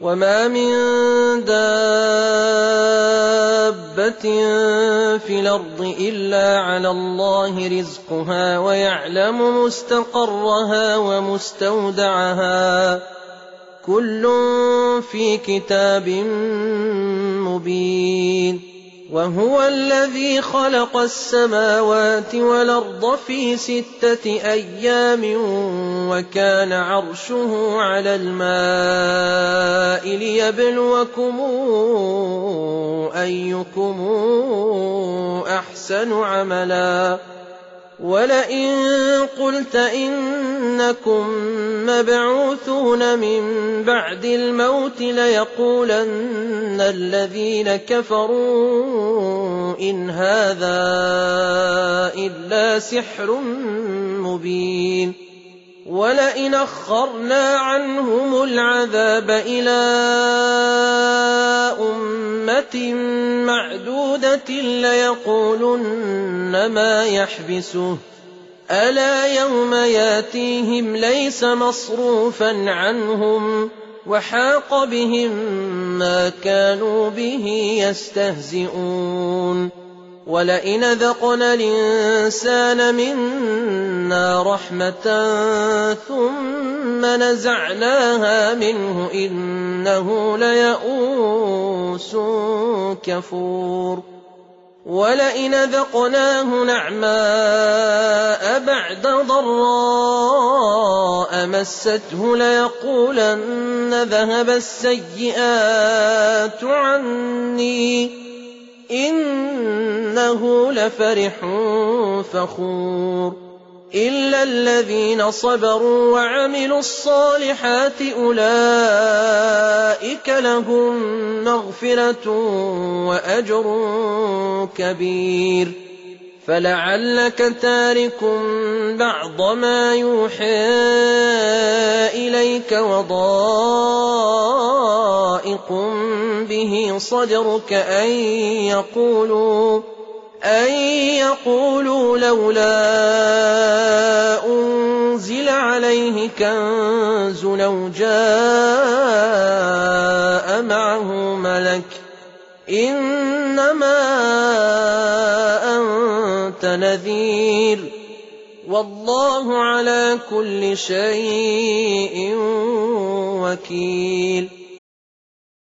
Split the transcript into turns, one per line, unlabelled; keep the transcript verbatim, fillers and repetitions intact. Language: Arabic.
وما من دابة في الأرض إلا على الله رزقها ويعلم مستقرها ومستودعها كل في كتاب مبين. وهو الذي خلق السماوات والأرض في ستة أيام وكان عرشه على الماء ليبلوكم أيكم أحسن عملا. ولئن قلت إنكم مبعوثون من بعد الموت ليقولن الذين كفروا إن هذا إلا سحر مبين. ولئن أخرنا عنهم العذاب إلى أمة معدودة ليقولن ما يحبسه ألا يوم ياتيهم ليس مصروفا عنهم وحاق بهم ما كانوا به يستهزئون. ولئن ذقنا الإنسان منا رحمة ثم نزعناها منه إنه ليئوس كفور. ولئن ذقناه نعماء بعد ضراء مسته ليقولن ذهب السيئات عني إنه لفرح فخور. إلا الذين صبروا وعملوا الصالحات أولئك لهم مغفرة وأجر كبير. فلعلك تارك بعض ما يوحى إليك وضائق به صدرك أن يقولوا أن يقولوا لولا أنزل عليه كنز أو جاء معه ملك إنما أنت نذير والله على كل شيء وكيل.